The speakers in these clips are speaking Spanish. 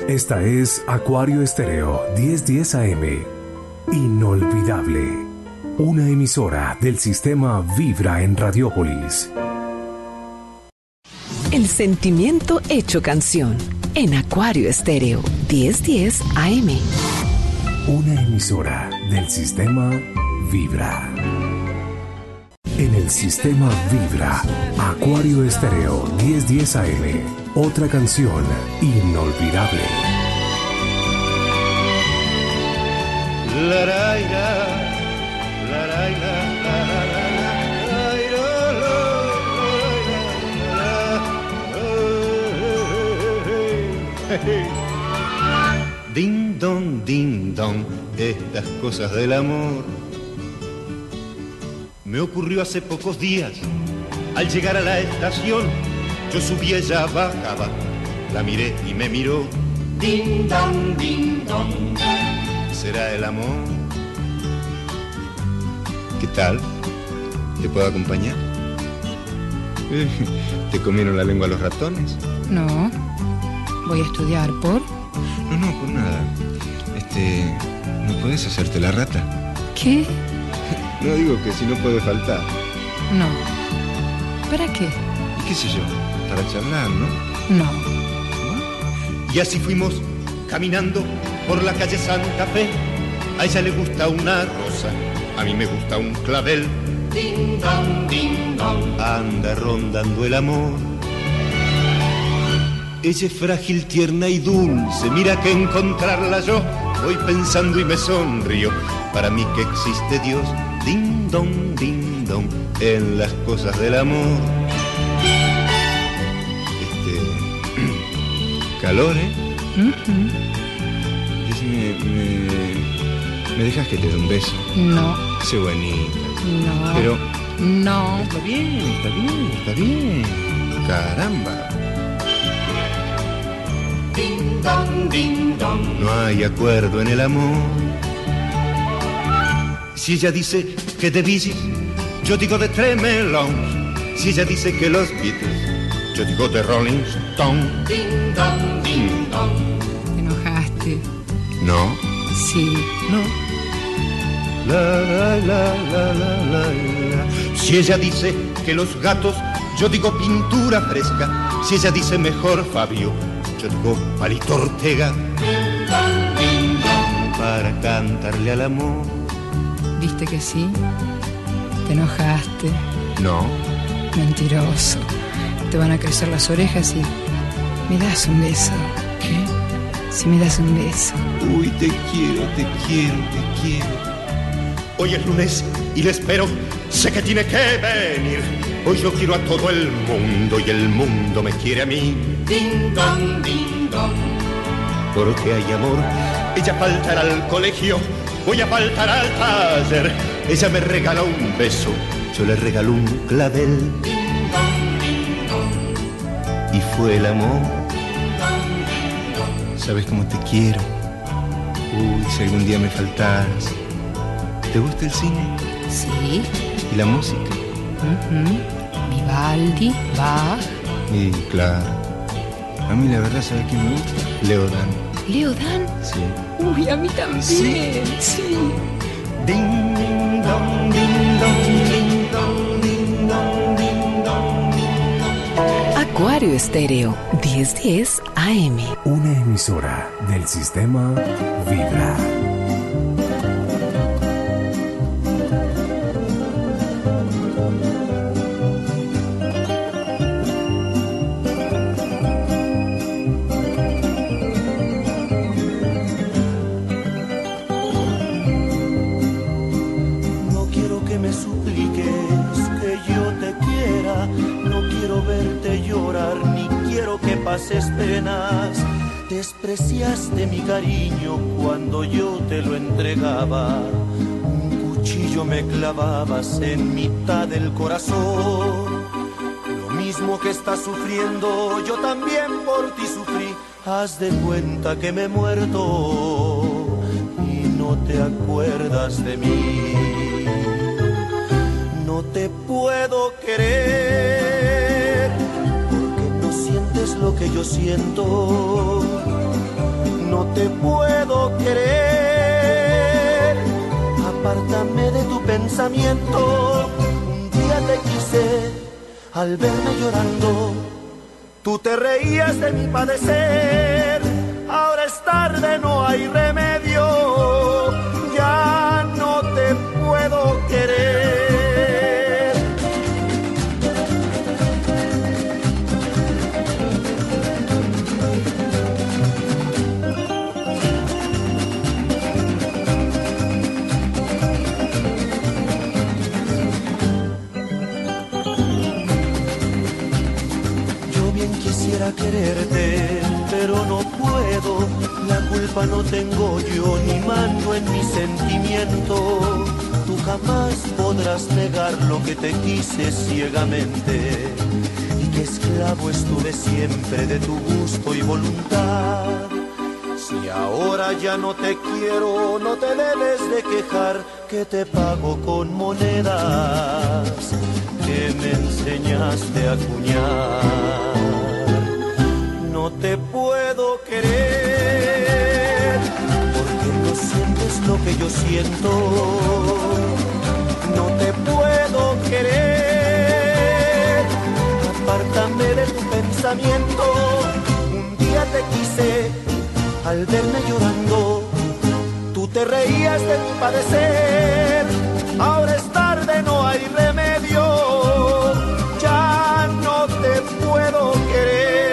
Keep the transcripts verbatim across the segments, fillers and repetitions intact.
Esta es Acuario Estéreo diez diez A M. Inolvidable. Una emisora del sistema Vibra en Radiópolis. El sentimiento hecho canción. En Acuario Estéreo diez diez A M. Una emisora del sistema Vibra. En el sistema Vibra, Acuario Estéreo diez diez A M. Otra canción inolvidable. La la la la la la. Ding dong, ding dong, estas cosas del amor. Me ocurrió hace pocos días, al llegar a la estación, yo subí, ella bajaba, la miré y me miró. Ding dong, ding dong, ¿será el amor? ¿Qué tal? ¿Te puedo acompañar? ¿Te comieron la lengua los ratones? No, voy a estudiar, ¿por? No, no, por nada. Este, ¿no puedes hacerte la rata? ¿Qué? No digo que si no puede faltar. No. ¿Para qué? ¿Y qué sé yo? Para charlar, ¿no? No. ¿No? Y así fuimos caminando por la calle Santa Fe. A ella le gusta una rosa, a mí me gusta un clavel. Ding dong, ding dong, anda rondando el amor. Ella es frágil, tierna y dulce, mira que encontrarla yo voy pensando y me sonrío. Para mí que existe Dios, ding dong, ding dong, en las cosas del amor. Este... calor, ¿eh? Uh-huh. Decime, me... ¿me dejas que te dé un beso? No. Sé bonita. No. Pero... no. Está bien, está bien, está bien. Caramba. Ding dong, ding dong. No hay acuerdo en el amor. Si ella dice que de Bee Gees, yo digo de Tremelons. Si ella dice que los Beatles, yo digo de Rolling Stone. Ding dong, ding dong. ¿Te enojaste? No. Sí. No. La la la la la la la. Si ella dice que los gatos, yo digo pintura fresca. Si ella dice mejor Fabio, yo digo Palito Ortega. Ding dong, ding dong, para cantarle al amor. ¿Viste que sí? ¿Te enojaste? No. Mentiroso. Te van a crecer las orejas y... ¿me das un beso? ¿Qué? Si me das un beso. Uy, te quiero, te quiero, te quiero. Hoy es lunes y le espero, sé que tiene que venir. Hoy yo quiero a todo el mundo y el mundo me quiere a mí. Ding dong, ding dong. Porque hay amor, ella faltará al colegio, voy a faltar al taller. Ella me regala un beso, yo le regalo un clavel. Ding dong, ding dong. Y fue el amor. Ding dong, ding dong. ¿Sabes cómo te quiero? Uy, si algún día me faltas. ¿Te gusta el cine? Sí. ¿Y la música? Uh-huh. Vivaldi, Bach. Y claro. A mí la verdad, ¿sabes quién me gusta? Leo Dan. ¿Leo Dan? Sí. Uy, a mí también. Sí. Sí. Ding, ding, dong, ding, dong, ding, dong, ding, dong, ding, dong, ding, dong. Acuario Estéreo diez diez A M. Una emisora del sistema Vibra. Pases penas, despreciaste mi cariño cuando yo te lo entregaba. Un cuchillo me clavabas en mitad del corazón. Lo mismo que estás sufriendo, yo también por ti sufrí. Haz de cuenta que me he muerto y no te acuerdas de mí. No te puedo querer lo que yo siento, te puedo querer. Apártame de tu pensamiento. Un día te quise al verme llorando. Tú te reías de mi padecer. Ahora es tarde, no hay remedio. Ya no te puedo querer. Quisiera quererte, pero no puedo. La culpa no tengo yo, ni mando en mi sentimiento. Tú jamás podrás negar lo que te quise ciegamente, y que esclavo estuve siempre de tu gusto y voluntad. Si ahora ya no te quiero, no te debes de quejar, que te pago con monedas que me enseñaste a acuñar. No te puedo querer, porque no sientes lo que yo siento. No te puedo querer, apártame de tu pensamiento. Un día te quise al verme llorando. Tú te reías de mi padecer. Ahora es tarde, no hay remedio. Ya no te puedo querer.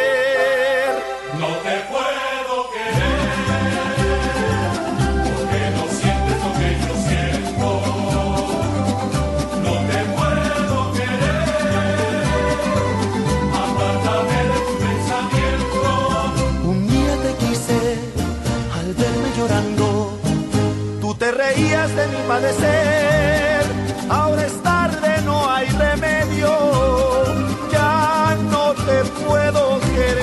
Te reías de mi padecer. Ahora es tarde, no hay remedio. Ya no te puedo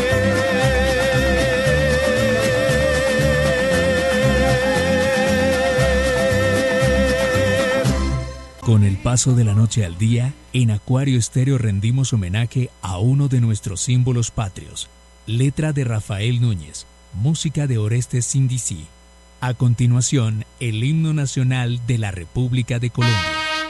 querer. Con el paso de la noche al día, en Acuario Estéreo rendimos homenaje a uno de nuestros símbolos patrios. Letra de Rafael Núñez, música de Orestes Sindicí. A continuación, el himno nacional de la República de Colombia.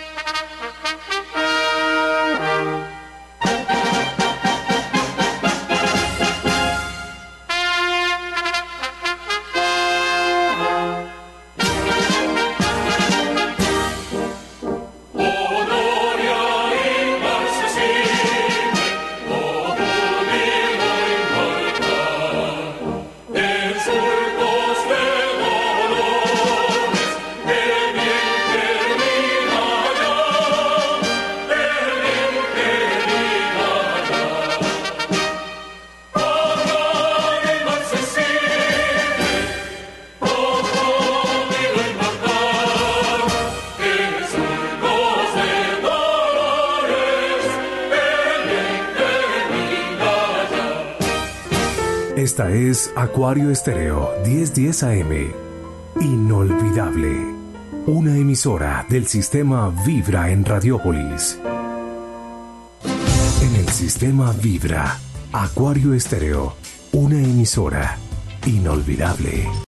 Esta es Acuario Estéreo diez diez A M. Inolvidable. Una emisora del sistema Vibra en Radiópolis. En el sistema Vibra, Acuario Estéreo, una emisora inolvidable.